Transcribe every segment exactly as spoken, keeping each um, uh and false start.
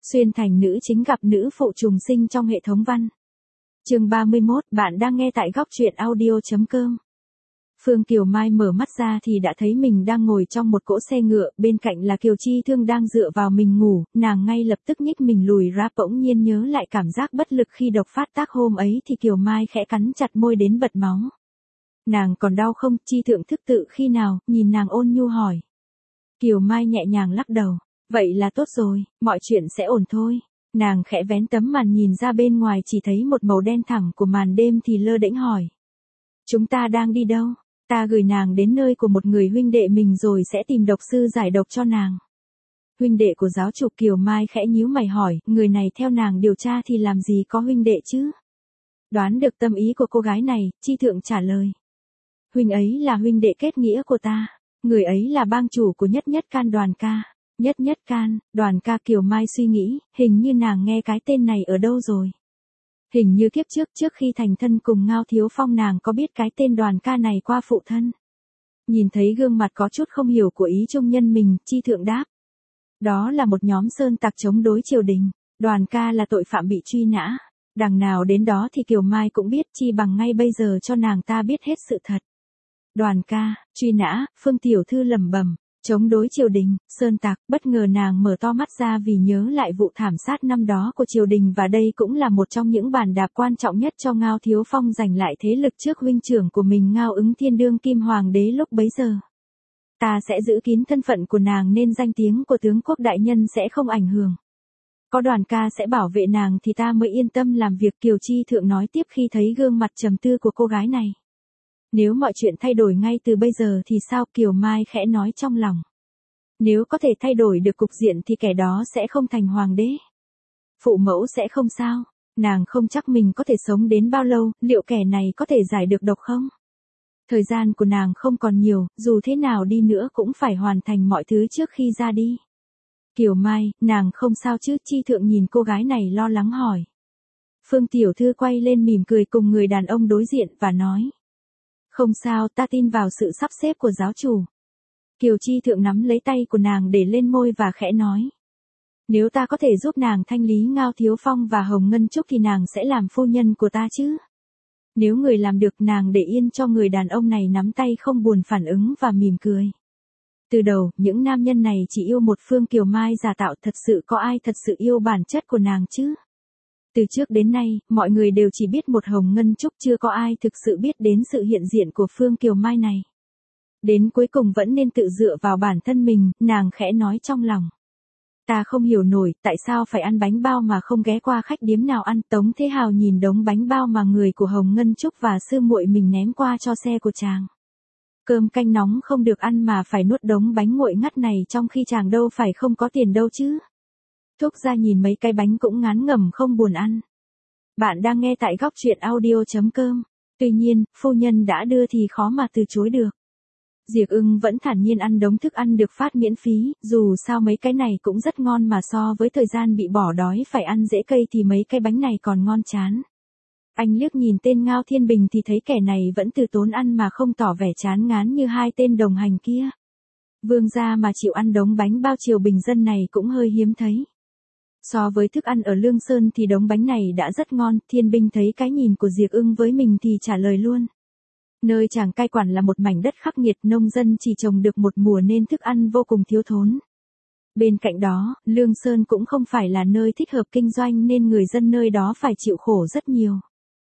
Xuyên thành nữ chính gặp nữ phụ trùng sinh trong hệ thống văn. Chương ba mươi mốt, bạn đang nghe tại góc truyện audio.com. Phương Kiều Mai mở mắt ra thì đã thấy mình đang ngồi trong một cỗ xe ngựa, bên cạnh là Kiều Chi Thương đang dựa vào mình ngủ, nàng ngay lập tức nhích mình lùi ra, bỗng nhiên nhớ lại cảm giác bất lực khi độc phát tác hôm ấy thì Kiều Mai khẽ cắn chặt môi đến bật máu. Nàng còn đau không? Chi Thượng thức tự khi nào, nhìn nàng ôn nhu hỏi. Kiều Mai nhẹ nhàng lắc đầu. Vậy là tốt rồi, mọi chuyện sẽ ổn thôi. Nàng khẽ vén tấm màn nhìn ra bên ngoài, chỉ thấy một màu đen thẳng của màn đêm thì lơ đễnh hỏi. Chúng ta đang đi đâu? Ta gửi nàng đến nơi của một người huynh đệ mình rồi sẽ tìm độc sư giải độc cho nàng. Huynh đệ của giáo chủ? Kiều Mai khẽ nhíu mày hỏi, người này theo nàng điều tra thì làm gì có huynh đệ chứ? Đoán được tâm ý của cô gái này, Chi Thượng trả lời. Huynh ấy là huynh đệ kết nghĩa của ta. Người ấy là bang chủ của Nhất Nhất Can Đoàn Ca. Nhất Nhất Can, Đoàn Ca? Kiều Mai suy nghĩ, hình như nàng nghe cái tên này ở đâu rồi. Hình như kiếp trước trước khi thành thân cùng Ngao Thiếu Phong nàng có biết cái tên Đoàn Ca này qua phụ thân. Nhìn thấy gương mặt có chút không hiểu của ý trung nhân mình, Chi Thượng đáp. Đó là một nhóm sơn tặc chống đối triều đình. Đoàn Ca là tội phạm bị truy nã. Đằng nào đến đó thì Kiều Mai cũng biết, chi bằng ngay bây giờ cho nàng ta biết hết sự thật. Đoàn Ca, truy nã, Phương tiểu thư lẩm bẩm. Chống đối triều đình, sơn tặc, bất ngờ nàng mở to mắt ra vì nhớ lại vụ thảm sát năm đó của triều đình, và đây cũng là một trong những bàn đạp quan trọng nhất cho Ngao Thiếu Phong giành lại thế lực trước huynh trưởng của mình Ngao Ứng Thiên đương kim hoàng đế lúc bấy giờ. Ta sẽ giữ kín thân phận của nàng nên danh tiếng của tướng quốc đại nhân sẽ không ảnh hưởng. Có Đoàn Ca sẽ bảo vệ nàng thì ta mới yên tâm làm việc. Kiều Chi Thượng nói tiếp khi thấy gương mặt trầm tư của cô gái này. Nếu mọi chuyện thay đổi ngay từ bây giờ thì sao? Kiều Mai khẽ nói trong lòng. Nếu có thể thay đổi được cục diện thì kẻ đó sẽ không thành hoàng đế. Phụ mẫu sẽ không sao. Nàng không chắc mình có thể sống đến bao lâu, liệu kẻ này có thể giải được độc không? Thời gian của nàng không còn nhiều, dù thế nào đi nữa cũng phải hoàn thành mọi thứ trước khi ra đi. Kiều Mai, nàng không sao chứ? Chi Thượng nhìn cô gái này lo lắng hỏi. Phương tiểu thư quay lên mỉm cười cùng người đàn ông đối diện và nói. Không sao, ta tin vào sự sắp xếp của giáo chủ. Kiều Chi Thượng nắm lấy tay của nàng để lên môi và khẽ nói. Nếu ta có thể giúp nàng thanh lý Ngao Thiếu Phong và Hồng Ngân Trúc thì nàng sẽ làm phu nhân của ta chứ. Nếu người làm được, nàng để yên cho. Người đàn ông này nắm tay không buồn phản ứng và mỉm cười. Từ đầu, những nam nhân này chỉ yêu một Phương Kiều Mai giả tạo, thật sự có ai thật sự yêu bản chất của nàng chứ? Từ trước đến nay, mọi người đều chỉ biết một Hồng Ngân Trúc, chưa có ai thực sự biết đến sự hiện diện của Phương Kiều Mai này. Đến cuối cùng vẫn nên tự dựa vào bản thân mình, nàng khẽ nói trong lòng. Ta không hiểu nổi, tại sao phải ăn bánh bao mà không ghé qua khách điếm nào ăn. Tống Thế Hào nhìn đống bánh bao mà người của Hồng Ngân Trúc và sư muội mình ném qua cho xe của chàng. Cơm canh nóng không được ăn mà phải nuốt đống bánh nguội ngắt này, trong khi chàng đâu phải không có tiền đâu chứ. Thúc gia nhìn mấy cái bánh cũng ngán ngẩm không buồn ăn. Bạn đang nghe tại góc truyện audio.com. Tuy nhiên, phu nhân đã đưa thì khó mà từ chối được. Diệc Ưng vẫn thản nhiên ăn đống thức ăn được phát miễn phí, dù sao mấy cái này cũng rất ngon mà so với thời gian bị bỏ đói phải ăn rễ cây thì mấy cái bánh này còn ngon chán. Anh liếc nhìn tên Ngao Thiên Bình thì thấy kẻ này vẫn từ tốn ăn mà không tỏ vẻ chán ngán như hai tên đồng hành kia. Vương gia mà chịu ăn đống bánh bao triều bình dân này cũng hơi hiếm thấy. So với thức ăn ở Lương Sơn thì đống bánh này đã rất ngon. Thiên Binh thấy cái nhìn của Diệc Ưng với mình thì trả lời luôn. Nơi chàng cai quản là một mảnh đất khắc nghiệt, nông dân chỉ trồng được một mùa nên thức ăn vô cùng thiếu thốn. Bên cạnh đó, Lương Sơn cũng không phải là nơi thích hợp kinh doanh nên người dân nơi đó phải chịu khổ rất nhiều.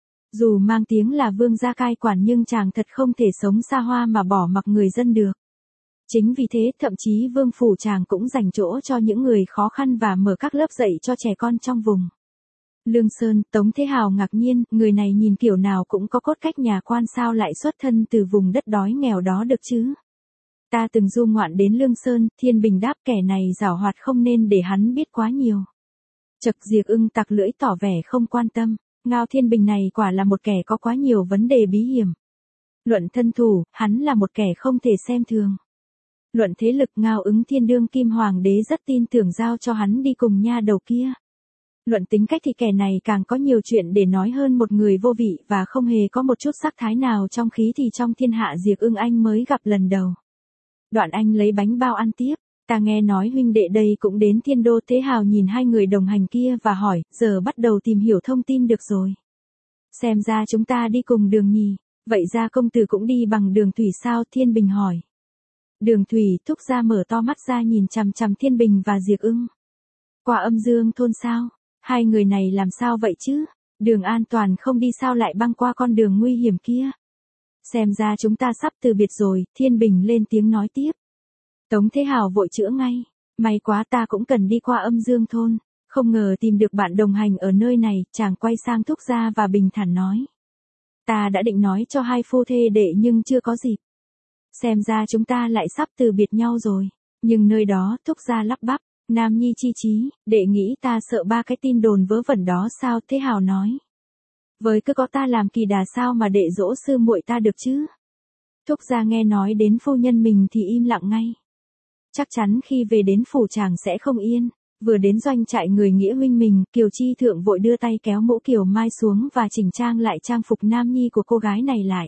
Dù mang tiếng là vương gia cai quản nhưng chàng thật không thể sống xa hoa mà bỏ mặc người dân được. Chính vì thế, thậm chí vương phủ chàng cũng dành chỗ cho những người khó khăn và mở các lớp dạy cho trẻ con trong vùng. Lương Sơn, Tống Thế Hào ngạc nhiên, người này nhìn kiểu nào cũng có cốt cách nhà quan, sao lại xuất thân từ vùng đất đói nghèo đó được chứ? Ta từng du ngoạn đến Lương Sơn. Thiên Bình đáp, kẻ này giảo hoạt không nên để hắn biết quá nhiều. Chật, Diệc Ưng tặc lưỡi tỏ vẻ không quan tâm. Ngao Thiên Bình này quả là một kẻ có quá nhiều vấn đề bí hiểm. Luận thân thủ, hắn là một kẻ không thể xem thường. Luận thế lực, Ngao Ứng Thiên đương kim hoàng đế rất tin tưởng giao cho hắn đi cùng nha đầu kia. Luận tính cách thì kẻ này càng có nhiều chuyện để nói hơn một người vô vị và không hề có một chút sắc thái nào trong khí thì trong thiên hạ Diệc Ưng anh mới gặp lần đầu. Đoạn anh lấy bánh bao ăn tiếp. Ta nghe nói huynh đệ đây cũng đến Thiên Đô. Thế Hào nhìn hai người đồng hành kia và hỏi, giờ bắt đầu tìm hiểu thông tin được rồi. Xem ra chúng ta đi cùng đường nhỉ, vậy ra công tử cũng đi bằng đường thủy sao? Thiên Bình hỏi. Đường thủy. Thúc Gia mở to mắt ra nhìn chằm chằm Thiên Bình và Diệp Ưng. Qua Âm Dương thôn sao? Hai người này làm sao vậy chứ? Đường an toàn không đi sao lại băng qua con đường nguy hiểm kia? Xem ra chúng ta sắp từ biệt rồi. Thiên Bình lên tiếng nói tiếp. Tống Thế Hào vội chữa ngay. May quá, ta cũng cần đi qua Âm Dương thôn. Không ngờ tìm được bạn đồng hành ở nơi này. Chàng quay sang Thúc Gia và bình thản nói. Ta đã định nói cho hai phu thê đệ nhưng chưa có dịp. Xem ra chúng ta lại sắp từ biệt nhau rồi. Nhưng nơi đó, Thúc Gia lắp bắp. Nam nhi chi chí, đệ nghĩ ta sợ ba cái tin đồn vớ vẩn đó sao? Thế Hào nói. Với cứ có ta làm kỳ đà sao mà đệ dỗ sư muội ta được chứ? Thúc Gia nghe nói đến phu nhân mình thì im lặng ngay. Chắc chắn khi về đến phủ chàng sẽ không yên. Vừa đến doanh trại người nghĩa huynh mình, Kiều Chi Thượng vội đưa tay kéo mũ Kiều Mai xuống và chỉnh trang lại trang phục nam nhi của cô gái này lại.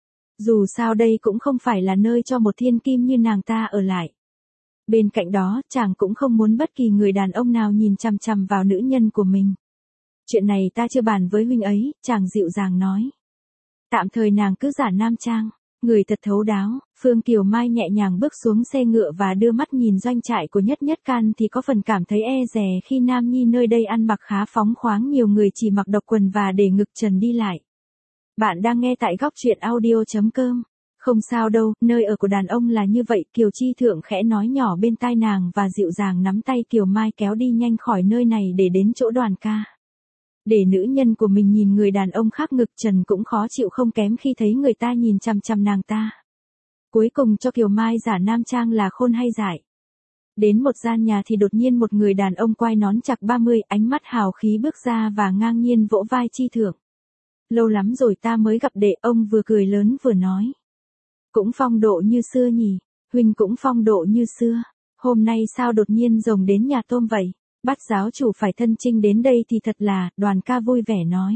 Dù sao đây cũng không phải là nơi cho một thiên kim như nàng ta ở lại. Bên cạnh đó, chàng cũng không muốn bất kỳ người đàn ông nào nhìn chằm chằm vào nữ nhân của mình. Chuyện này ta chưa bàn với huynh ấy, chàng dịu dàng nói. Tạm thời nàng cứ giả nam trang, người thật thấu đáo. Phương Kiều Mai nhẹ nhàng bước xuống xe ngựa và đưa mắt nhìn doanh trại của Nhất Nhất Can thì có phần cảm thấy e dè khi nam nhi nơi đây ăn mặc khá phóng khoáng, nhiều người chỉ mặc độc quần và để ngực trần đi lại. Bạn đang nghe tại góc truyện audio chấm com. Không sao đâu, nơi ở của đàn ông là như vậy. Kiều Chi Thượng khẽ nói nhỏ bên tai nàng và dịu dàng nắm tay Kiều Mai kéo đi nhanh khỏi nơi này để đến chỗ Đoàn ca. Để nữ nhân của mình nhìn người đàn ông khác ngực trần cũng khó chịu không kém khi thấy người ta nhìn chằm chằm nàng ta. Cuối cùng cho Kiều Mai giả nam trang là khôn hay dại. Đến một gian nhà thì đột nhiên một người đàn ông quai nón chạc ba mươi, ánh mắt hào khí bước ra và ngang nhiên vỗ vai Chi Thượng. Lâu lắm rồi ta mới gặp đệ. Ông vừa cười lớn vừa nói. Cũng phong độ như xưa nhỉ, huynh cũng phong độ như xưa. Hôm nay sao đột nhiên rồng đến nhà tôm vậy? Bắt giáo chủ phải thân chinh đến đây thì thật là. Đoàn ca vui vẻ nói.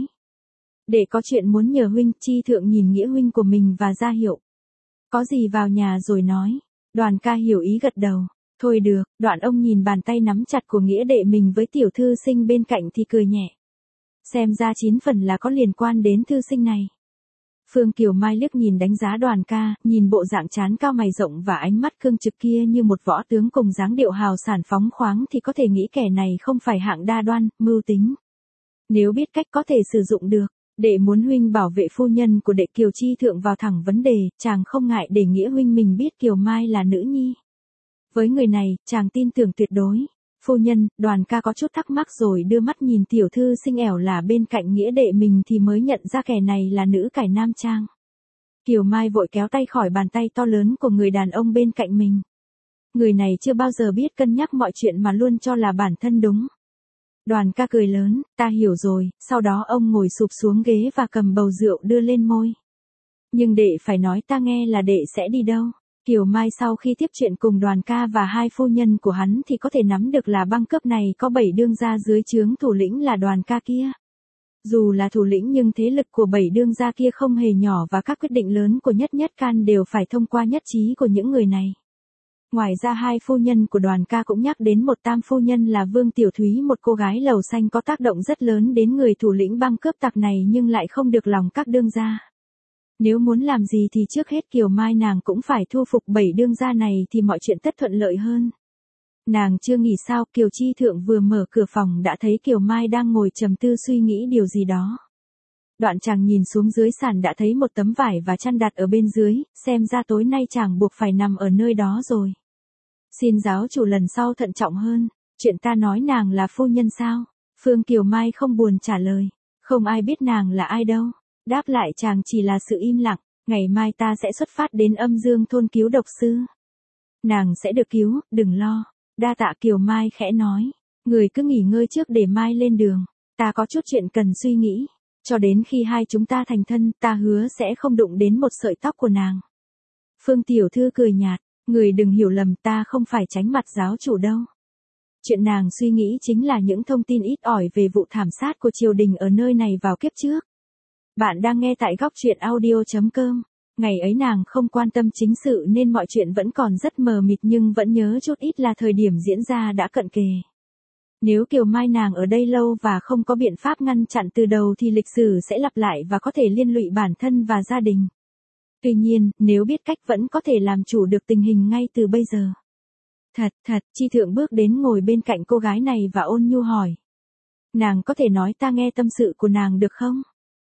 Để có chuyện muốn nhờ huynh. Chi Thượng nhìn nghĩa huynh của mình và ra hiệu. Có gì vào nhà rồi nói. Đoàn ca hiểu ý gật đầu. Thôi được. Đoạn ông nhìn bàn tay nắm chặt của nghĩa đệ mình với tiểu thư sinh bên cạnh thì cười nhẹ. Xem ra chín phần là có liên quan đến thư sinh này. Phương Kiều Mai liếc nhìn đánh giá Đoàn ca, nhìn bộ dạng trán cao mày rộng và ánh mắt cương trực kia như một võ tướng cùng dáng điệu hào sản phóng khoáng thì có thể nghĩ kẻ này không phải hạng đa đoan, mưu tính. Nếu biết cách có thể sử dụng được, đệ muốn huynh bảo vệ phu nhân của đệ. Kiều Chi Thượng vào thẳng vấn đề, chàng không ngại để nghĩa huynh mình biết Kiều Mai là nữ nhi. Với người này, chàng tin tưởng tuyệt đối. Phu nhân. Đoàn ca có chút thắc mắc rồi đưa mắt nhìn tiểu thư xinh ẻo là bên cạnh nghĩa đệ mình thì mới nhận ra kẻ này là nữ cải nam trang. Kiều Mai vội kéo tay khỏi bàn tay to lớn của người đàn ông bên cạnh mình. Người này chưa bao giờ biết cân nhắc mọi chuyện mà luôn cho là bản thân đúng. Đoàn ca cười lớn, ta hiểu rồi. Sau đó ông ngồi sụp xuống ghế và cầm bầu rượu đưa lên môi. Nhưng đệ phải nói ta nghe là đệ sẽ đi đâu. Kiều Mai sau khi tiếp chuyện cùng Đoàn ca và hai phu nhân của hắn thì có thể nắm được là băng cướp này có bảy đương gia dưới trướng thủ lĩnh là Đoàn ca kia. Dù là thủ lĩnh nhưng thế lực của bảy đương gia kia không hề nhỏ và các quyết định lớn của Nhất Nhất Can đều phải thông qua nhất trí của những người này. Ngoài ra hai phu nhân của Đoàn ca cũng nhắc đến một tam phu nhân là Vương Tiểu Thúy, một cô gái lầu xanh có tác động rất lớn đến người thủ lĩnh băng cướp tặc này nhưng lại không được lòng các đương gia. Nếu muốn làm gì thì trước hết Kiều Mai nàng cũng phải thu phục bảy đương gia này thì mọi chuyện tất thuận lợi hơn. Nàng chưa nghỉ sao, Kiều Chi Thượng vừa mở cửa phòng đã thấy Kiều Mai đang ngồi trầm tư suy nghĩ điều gì đó. Đoạn chàng nhìn xuống dưới sàn đã thấy một tấm vải và chăn đặt ở bên dưới, xem ra tối nay chàng buộc phải nằm ở nơi đó rồi. Xin giáo chủ lần sau thận trọng hơn, chuyện ta nói nàng là phu nhân sao? Phương Kiều Mai không buồn trả lời, không ai biết nàng là ai đâu. Đáp lại chàng chỉ là sự im lặng. Ngày mai ta sẽ xuất phát đến Âm Dương thôn cứu độc sư. Nàng sẽ được cứu, đừng lo. Đa tạ. Kiều Mai khẽ nói. Người cứ nghỉ ngơi trước để mai lên đường. Ta có chút chuyện cần suy nghĩ. Cho đến khi hai chúng ta thành thân, ta hứa sẽ không đụng đến một sợi tóc của nàng. Phương tiểu thư cười nhạt. Người đừng hiểu lầm, ta không phải tránh mặt giáo chủ đâu. Chuyện nàng suy nghĩ chính là những thông tin ít ỏi về vụ thảm sát của triều đình ở nơi này vào kiếp trước. Bạn đang nghe tại góc truyện audio chấm com. Ngày ấy nàng không quan tâm chính sự nên mọi chuyện vẫn còn rất mờ mịt nhưng vẫn nhớ chút ít là thời điểm diễn ra đã cận kề. Nếu Kiều Mai nàng ở đây lâu và không có biện pháp ngăn chặn từ đầu thì lịch sử sẽ lặp lại và có thể liên lụy bản thân và gia đình. Tuy nhiên, nếu biết cách vẫn có thể làm chủ được tình hình ngay từ bây giờ. Thật, thật, Chi Thượng bước đến ngồi bên cạnh cô gái này và ôn nhu hỏi. Nàng có thể nói ta nghe tâm sự của nàng được không?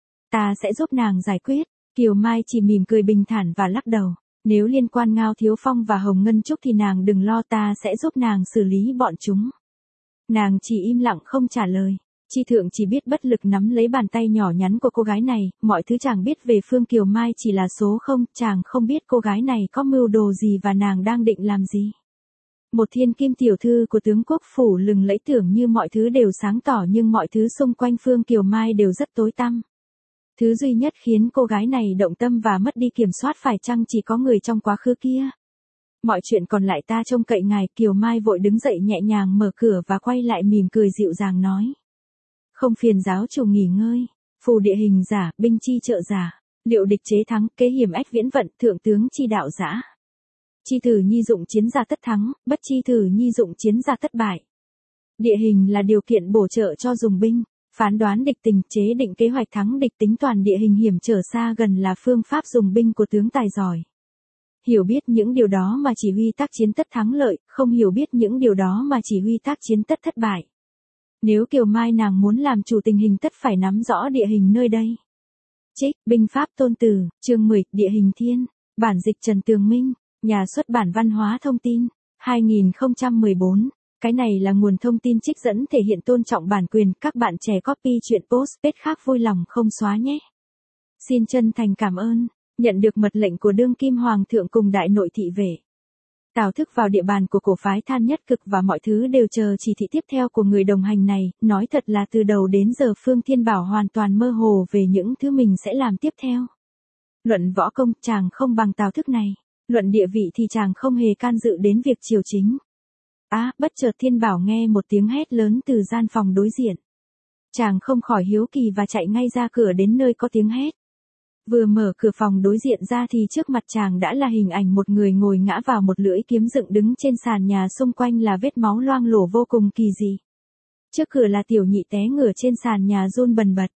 Ta sẽ giúp nàng giải quyết. Kiều Mai chỉ mỉm cười bình thản và lắc đầu. Nếu liên quan Ngao Thiếu Phong và Hồng Ngân Trúc thì nàng đừng lo, ta sẽ giúp nàng xử lý bọn chúng. Nàng chỉ im lặng không trả lời. Chi Thượng chỉ biết bất lực nắm lấy bàn tay nhỏ nhắn của cô gái này, mọi thứ chàng biết về Phương Kiều Mai chỉ là số không, chàng không biết cô gái này có mưu đồ gì và nàng đang định làm gì. Một thiên kim tiểu thư của tướng quốc phủ lừng lẫy tưởng như mọi thứ đều sáng tỏ nhưng mọi thứ xung quanh Phương Kiều Mai đều rất tối tăm. Thứ duy nhất khiến cô gái này động tâm và mất đi kiểm soát phải chăng chỉ có người trong quá khứ kia. Mọi chuyện còn lại ta trông cậy ngài. Kiều Mai vội đứng dậy nhẹ nhàng mở cửa và quay lại mỉm cười dịu dàng nói. Không phiền giáo chủ nghỉ ngơi. Phù địa hình giả, binh chi trợ giả. Liệu địch chế thắng, kế hiểm ách viễn vận, thượng tướng chi đạo giả. Chi thử nhi dụng chiến ra tất thắng, bất chi thử nhi dụng chiến ra tất bại. Địa hình là điều kiện bổ trợ cho dùng binh. Phán đoán địch tình, chế định kế hoạch thắng địch, tính toàn địa hình hiểm trở xa gần là phương pháp dùng binh của tướng tài giỏi. Hiểu biết những điều đó mà chỉ huy tác chiến tất thắng lợi, không hiểu biết những điều đó mà chỉ huy tác chiến tất thất bại. Nếu Kiều Mai nàng muốn làm chủ tình hình tất phải nắm rõ địa hình nơi đây. Trích, Binh pháp Tôn Tử, chương mười, Địa hình thiên, bản dịch Trần Tường Minh, nhà xuất bản Văn hóa Thông tin, hai nghìn không trăm mười bốn. Cái này là nguồn thông tin trích dẫn thể hiện tôn trọng bản quyền, các bạn trẻ copy chuyện post page khác vui lòng không xóa nhé. Xin chân thành cảm ơn. Nhận được mật lệnh của đương kim hoàng thượng cùng đại nội thị vệ. Tào Thức vào địa bàn của cổ phái Than Nhất Cực và mọi thứ đều chờ chỉ thị tiếp theo của người đồng hành này, nói thật là từ đầu đến giờ Phương Thiên Bảo hoàn toàn mơ hồ về những thứ mình sẽ làm tiếp theo. Luận võ công chàng không bằng Tào Thức này, luận địa vị thì chàng không hề can dự đến việc triều chính. Á, à, bất chợt Thiên Bảo nghe một tiếng hét lớn từ gian phòng đối diện. Chàng không khỏi hiếu kỳ và chạy ngay ra cửa đến nơi có tiếng hét. Vừa mở cửa phòng đối diện ra thì trước mặt chàng đã là hình ảnh một người ngồi ngã vào một lưỡi kiếm dựng đứng trên sàn nhà, xung quanh là vết máu loang lổ vô cùng kỳ dị. Trước cửa là Tiểu Nhị té ngửa trên sàn nhà run bần bật.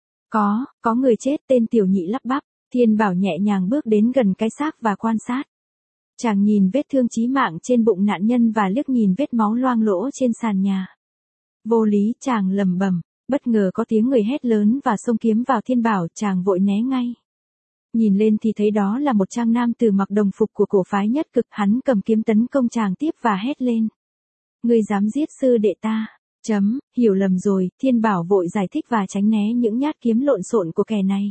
Có, có người chết, tên Tiểu Nhị lắp bắp. Thiên Bảo nhẹ nhàng bước đến gần cái xác và quan sát. Chàng nhìn vết thương chí mạng trên bụng nạn nhân và liếc nhìn vết máu loang lỗ trên sàn nhà. Vô lý, chàng lẩm bẩm. Bất ngờ có tiếng người hét lớn và xông kiếm vào Thiên Bảo, chàng vội né ngay. Nhìn lên thì thấy đó là một trang nam tử mặc đồng phục của cổ phái Nhất Cực, hắn cầm kiếm tấn công chàng tiếp và hét lên. Ngươi dám giết sư đệ ta? Chấm, hiểu lầm rồi. Thiên Bảo vội giải thích và tránh né những nhát kiếm lộn xộn của kẻ này.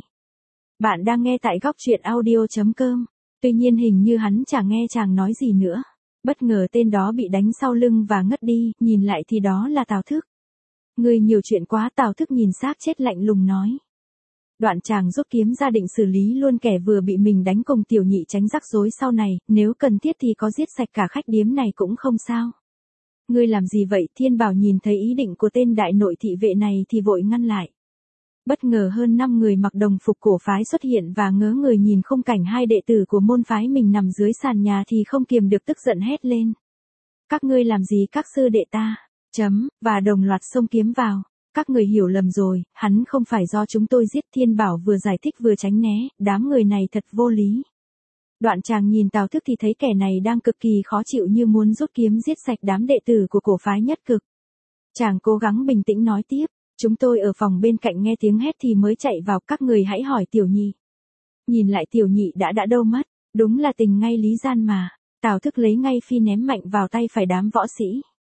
Bạn đang nghe tại góc truyện audio chấm com. Tuy nhiên hình như hắn chẳng nghe chàng nói gì nữa. Bất ngờ tên đó bị đánh sau lưng và ngất đi, nhìn lại thì đó là Tào Thức. Ngươi nhiều chuyện quá. Tào Thức nhìn xác chết lạnh lùng nói. Đoạn chàng rút kiếm ra định xử lý luôn kẻ vừa bị mình đánh cùng Tiểu Nhị tránh rắc rối sau này, nếu cần thiết thì có giết sạch cả khách điếm này cũng không sao. Ngươi làm gì vậy? Thiên Bảo nhìn thấy ý định của tên đại nội thị vệ này thì vội ngăn lại. Bất ngờ hơn năm người mặc đồng phục cổ phái xuất hiện và ngớ người nhìn khung cảnh hai đệ tử của môn phái mình nằm dưới sàn nhà thì không kiềm được tức giận hét lên. Các ngươi làm gì các sư đệ ta? Chấm, và đồng loạt xông kiếm vào. Các người hiểu lầm rồi, hắn không phải do chúng tôi giết. Thiên Bảo vừa giải thích vừa tránh né, đám người này thật vô lý. Đoạn chàng nhìn Tào Thức thì thấy kẻ này đang cực kỳ khó chịu như muốn rút kiếm giết sạch đám đệ tử của cổ phái Nhất Cực. Chàng cố gắng bình tĩnh nói tiếp, chúng tôi ở phòng bên cạnh nghe tiếng hét thì mới chạy vào, các người hãy hỏi Tiểu Nhị. Nhìn lại Tiểu Nhị đã đã đâu mất, đúng là tình ngay lý gian mà. Tào Thức lấy ngay phi ném mạnh vào tay phải đám võ sĩ.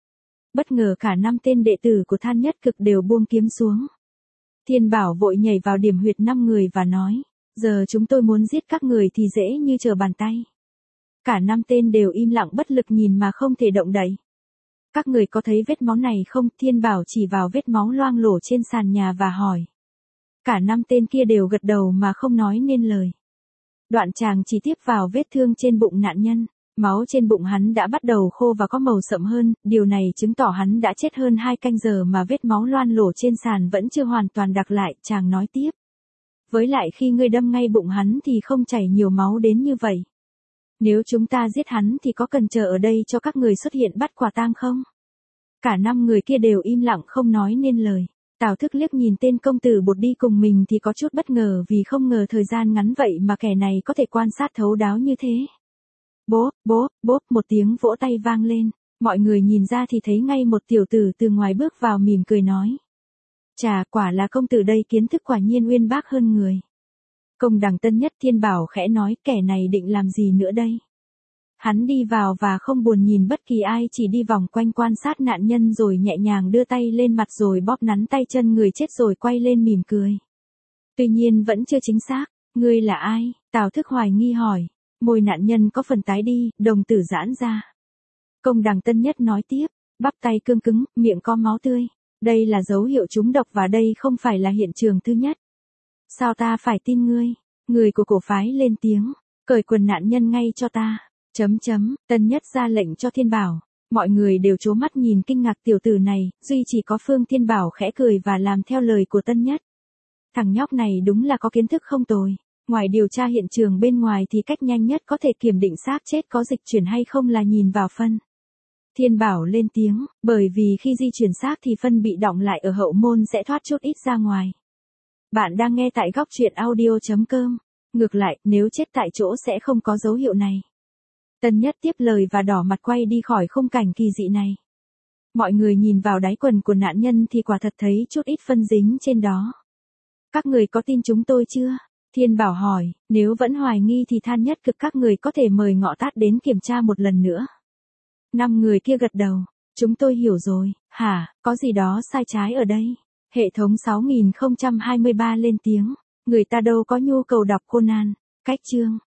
Bất ngờ cả năm tên đệ tử của Than Nhất Cực đều buông kiếm xuống. Thiên Bảo vội nhảy vào điểm huyệt năm người và nói, giờ chúng tôi muốn giết các người thì dễ như trở bàn tay. Cả năm tên đều im lặng bất lực nhìn mà không thể động đậy. Các người có thấy vết máu này không? Thiên Bảo chỉ vào vết máu loang lổ trên sàn nhà và hỏi. Cả năm tên kia đều gật đầu mà không nói nên lời. Đoạn chàng chỉ tiếp vào vết thương trên bụng nạn nhân. Máu trên bụng hắn đã bắt đầu khô và có màu sậm hơn, điều này chứng tỏ hắn đã chết hơn hai canh giờ mà vết máu loang lổ trên sàn vẫn chưa hoàn toàn đặc lại, chàng nói tiếp. Với lại khi ngươi đâm ngay bụng hắn thì không chảy nhiều máu đến như vậy. Nếu chúng ta giết hắn thì có cần chờ ở đây cho các người xuất hiện bắt quả tang không? Cả năm người kia đều im lặng không nói nên lời. Tào Thức liếc nhìn tên công tử bột đi cùng mình thì có chút bất ngờ vì không ngờ thời gian ngắn vậy mà kẻ này có thể quan sát thấu đáo như thế. Bố, bố, bố, một tiếng vỗ tay vang lên. Mọi người nhìn ra thì thấy ngay một tiểu tử từ ngoài bước vào mỉm cười nói. Chà, quả là công tử đây, kiến thức quả nhiên uyên bác hơn người. Công đằng Tân Nhất Thiên Bảo khẽ nói, kẻ này định làm gì nữa đây? Hắn đi vào và không buồn nhìn bất kỳ ai, chỉ đi vòng quanh quan sát nạn nhân rồi nhẹ nhàng đưa tay lên mặt rồi bóp nắn tay chân người chết rồi quay lên mỉm cười. Tuy nhiên vẫn chưa chính xác, ngươi là ai? Tào Thức hoài nghi hỏi. Môi nạn nhân có phần tái đi, đồng tử giãn ra. Công đằng Tân Nhất nói tiếp, bắp tay cương cứng, miệng có máu tươi. Đây là dấu hiệu trúng độc và đây không phải là hiện trường thứ nhất. Sao ta phải tin ngươi? Người của cổ phái lên tiếng, cởi quần nạn nhân ngay cho ta. Chấm chấm, Tân Nhất ra lệnh cho Thiên Bảo. Mọi người đều trố mắt nhìn kinh ngạc tiểu tử này, duy chỉ có Phương Thiên Bảo khẽ cười và làm theo lời của Tân Nhất. Thằng nhóc này đúng là có kiến thức không tồi. Ngoài điều tra hiện trường bên ngoài thì cách nhanh nhất có thể kiểm định xác chết có dịch chuyển hay không là nhìn vào phân. Thiên Bảo lên tiếng, bởi vì khi di chuyển xác thì phân bị đọng lại ở hậu môn sẽ thoát chút ít ra ngoài. Bạn đang nghe tại góc truyện audio chấm com. Ngược lại, nếu chết tại chỗ sẽ không có dấu hiệu này. Tân Nhất tiếp lời và đỏ mặt quay đi khỏi khung cảnh kỳ dị này. Mọi người nhìn vào đáy quần của nạn nhân thì quả thật thấy chút ít phân dính trên đó. Các người có tin chúng tôi chưa? Thiên Bảo hỏi, nếu vẫn hoài nghi thì than nhất cực các người có thể mời Ngọ Tát đến kiểm tra một lần nữa. Năm người kia gật đầu, chúng tôi hiểu rồi. Hả, có gì đó sai trái ở đây? Hệ thống sáu nghìn không trăm hai mươi ba lên tiếng, người ta đâu có nhu cầu đọc Conan. Cách chương